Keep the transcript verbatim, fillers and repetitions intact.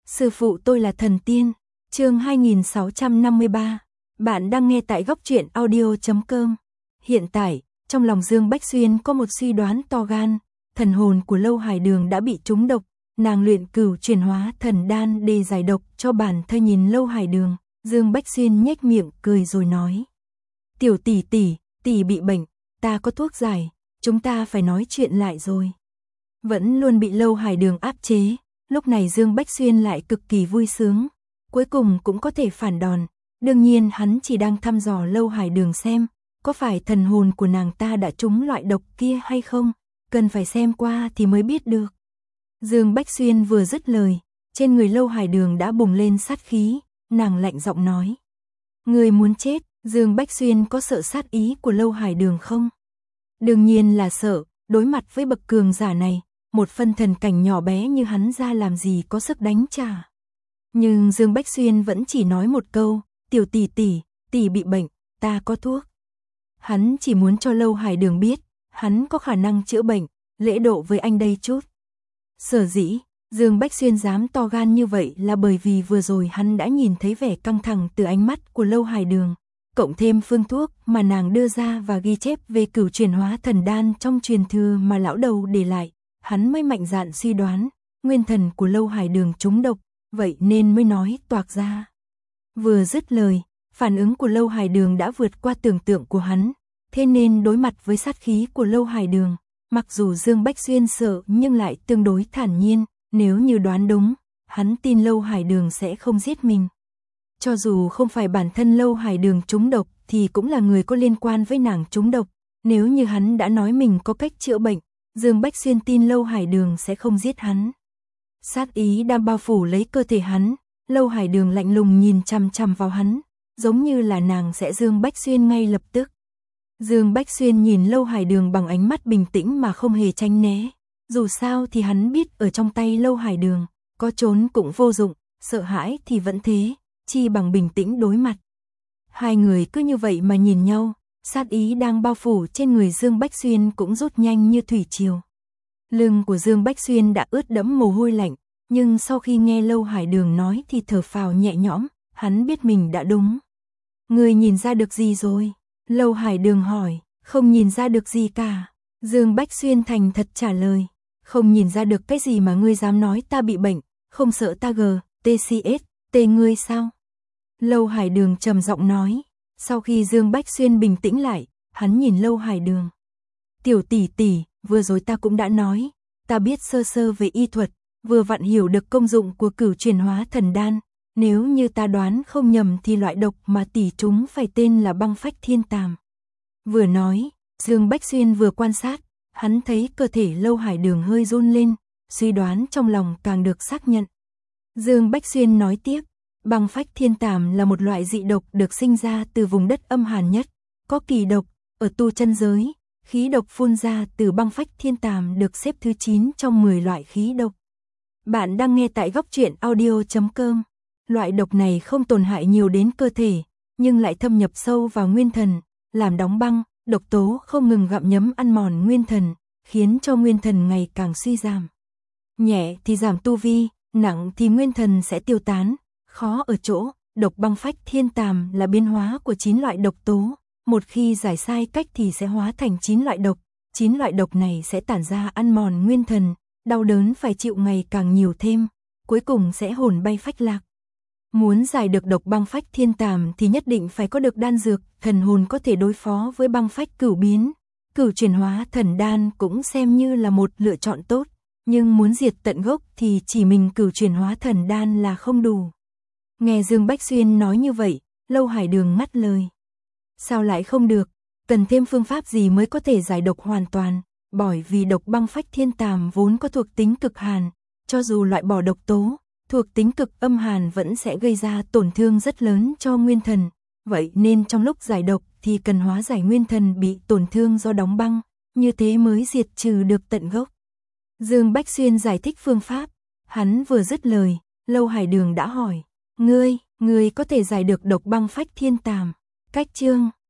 Sư phụ tôi là thần tiên. Chương hai nghìn sáu trăm năm mươi ba. Bạn đang nghe tại góc truyện audio chấm com. Hiện tại, trong lòng Dương Bách Xuyên có một suy đoán to gan, thần hồn của Lâu Hải Đường đã bị trúng độc, nàng luyện cửu chuyển hóa thần đan để giải độc cho bản thân. Nhìn Lâu Hải Đường, Dương Bách Xuyên nhếch miệng cười rồi nói: "Tiểu tỷ tỷ, tỷ bị bệnh, ta có thuốc giải, chúng ta phải nói chuyện lại rồi." Vẫn luôn bị Lâu Hải Đường áp chế, lúc này Dương Bách Xuyên lại cực kỳ vui sướng, cuối cùng cũng có thể phản đòn. Đương nhiên hắn chỉ đang thăm dò Lâu Hải Đường xem, có phải thần hồn của nàng ta đã trúng loại độc kia hay không, cần phải xem qua thì mới biết được. Dương Bách Xuyên vừa dứt lời, trên người Lâu Hải Đường đã bùng lên sát khí, nàng lạnh giọng nói: "Ngươi muốn chết?" Dương Bách Xuyên có sợ sát ý của Lâu Hải Đường không? Đương nhiên là sợ, đối mặt với bậc cường giả này, một phân thần cảnh nhỏ bé như hắn ra làm gì có sức đánh trả. Nhưng Dương Bách Xuyên vẫn chỉ nói một câu: "Tiểu tỷ tỷ, tỷ bị bệnh, ta có thuốc." Hắn chỉ muốn cho Lâu Hải Đường biết, hắn có khả năng chữa bệnh, lễ độ với anh đây chút. Sở dĩ, Dương Bách Xuyên dám to gan như vậy là bởi vì vừa rồi hắn đã nhìn thấy vẻ căng thẳng từ ánh mắt của Lâu Hải Đường, cộng thêm phương thuốc mà nàng đưa ra và ghi chép về cửu chuyển hóa thần đan trong truyền thừa mà lão đầu để lại, hắn mới mạnh dạn suy đoán, nguyên thần của Lâu Hải Đường trúng độc, vậy nên mới nói toạc ra. Vừa dứt lời, phản ứng của Lâu Hải Đường đã vượt qua tưởng tượng của hắn, thế nên đối mặt với sát khí của Lâu Hải Đường, mặc dù Dương Bách Xuyên sợ nhưng lại tương đối thản nhiên, nếu như đoán đúng, hắn tin Lâu Hải Đường sẽ không giết mình. Cho dù không phải bản thân Lâu Hải Đường trúng độc thì cũng là người có liên quan với nàng trúng độc, nếu như hắn đã nói mình có cách chữa bệnh, Dương Bách Xuyên tin Lâu Hải Đường sẽ không giết hắn. Sát ý đang bao phủ lấy cơ thể hắn, Lâu Hải Đường lạnh lùng nhìn chằm chằm vào hắn, giống như là nàng sẽ Dương Bách Xuyên ngay lập tức. Dương Bách Xuyên nhìn Lâu Hải Đường bằng ánh mắt bình tĩnh mà không hề tránh né, dù sao thì hắn biết ở trong tay Lâu Hải Đường, có trốn cũng vô dụng, sợ hãi thì vẫn thế, chi bằng bình tĩnh đối mặt. Hai người cứ như vậy mà nhìn nhau, sát ý đang bao phủ trên người Dương Bách Xuyên cũng rút nhanh như thủy triều. Lưng của Dương Bách Xuyên đã ướt đẫm mồ hôi lạnh, nhưng sau khi nghe Lâu Hải Đường nói thì thở phào nhẹ nhõm, hắn biết mình đã đúng. "Ngươi nhìn ra được gì rồi?" Lâu Hải Đường hỏi. "Không nhìn ra được gì cả." Dương Bách Xuyên thành thật trả lời. "Không nhìn ra được cái gì mà ngươi dám nói ta bị bệnh, không sợ ta gờ, tê xê ét, tê ngươi sao?" Lâu Hải Đường trầm giọng nói. Sau khi Dương Bách Xuyên bình tĩnh lại, hắn nhìn Lâu Hải Đường. "Tiểu tỷ tỷ, vừa rồi ta cũng đã nói, ta biết sơ sơ về y thuật, vừa vặn hiểu được công dụng của cửu chuyển hóa thần đan, nếu như ta đoán không nhầm thì loại độc mà tỷ chúng phải tên là băng phách thiên tàm." Vừa nói, Dương Bách Xuyên vừa quan sát, hắn thấy cơ thể Lâu Hải Đường hơi run lên, suy đoán trong lòng càng được xác nhận. Dương Bách Xuyên nói tiếp, băng phách thiên tàm là một loại dị độc được sinh ra từ vùng đất âm hàn nhất, có kỳ độc, ở tu chân giới, khí độc phun ra từ băng phách thiên tàm được xếp thứ chín trong mười loại khí độc. Bạn đang nghe tại góc truyện audio chấm com. Loại độc này không tổn hại nhiều đến cơ thể, nhưng lại thâm nhập sâu vào nguyên thần, làm đóng băng, độc tố không ngừng gặm nhấm ăn mòn nguyên thần, khiến cho nguyên thần ngày càng suy giảm. Nhẹ thì giảm tu vi, nặng thì nguyên thần sẽ tiêu tán. Khó ở chỗ, độc băng phách thiên tàm là biến hóa của chín loại độc tố, một khi giải sai cách thì sẽ hóa thành chín loại độc, chín loại độc này sẽ tản ra ăn mòn nguyên thần, đau đớn phải chịu ngày càng nhiều thêm, cuối cùng sẽ hồn bay phách lạc. Muốn giải được độc băng phách thiên tàm thì nhất định phải có được đan dược, thần hồn có thể đối phó với băng phách cửu biến. Cửu chuyển hóa thần đan cũng xem như là một lựa chọn tốt, nhưng muốn diệt tận gốc thì chỉ mình cửu chuyển hóa thần đan là không đủ. Nghe Dương Bách Xuyên nói như vậy, Lâu Hải Đường ngắt lời. "Sao lại không được? Cần thêm phương pháp gì mới có thể giải độc hoàn toàn? Bởi vì độc băng phách thiên tàm vốn có thuộc tính cực hàn, cho dù loại bỏ độc tố, thuộc tính cực âm hàn vẫn sẽ gây ra tổn thương rất lớn cho nguyên thần. Vậy nên trong lúc giải độc thì cần hóa giải nguyên thần bị tổn thương do đóng băng, như thế mới diệt trừ được tận gốc." Dương Bách Xuyên giải thích phương pháp, hắn vừa dứt lời, Lâu Hải Đường đã hỏi. Ngươi, ngươi có thể giải được độc băng phách thiên tàm? Cách chương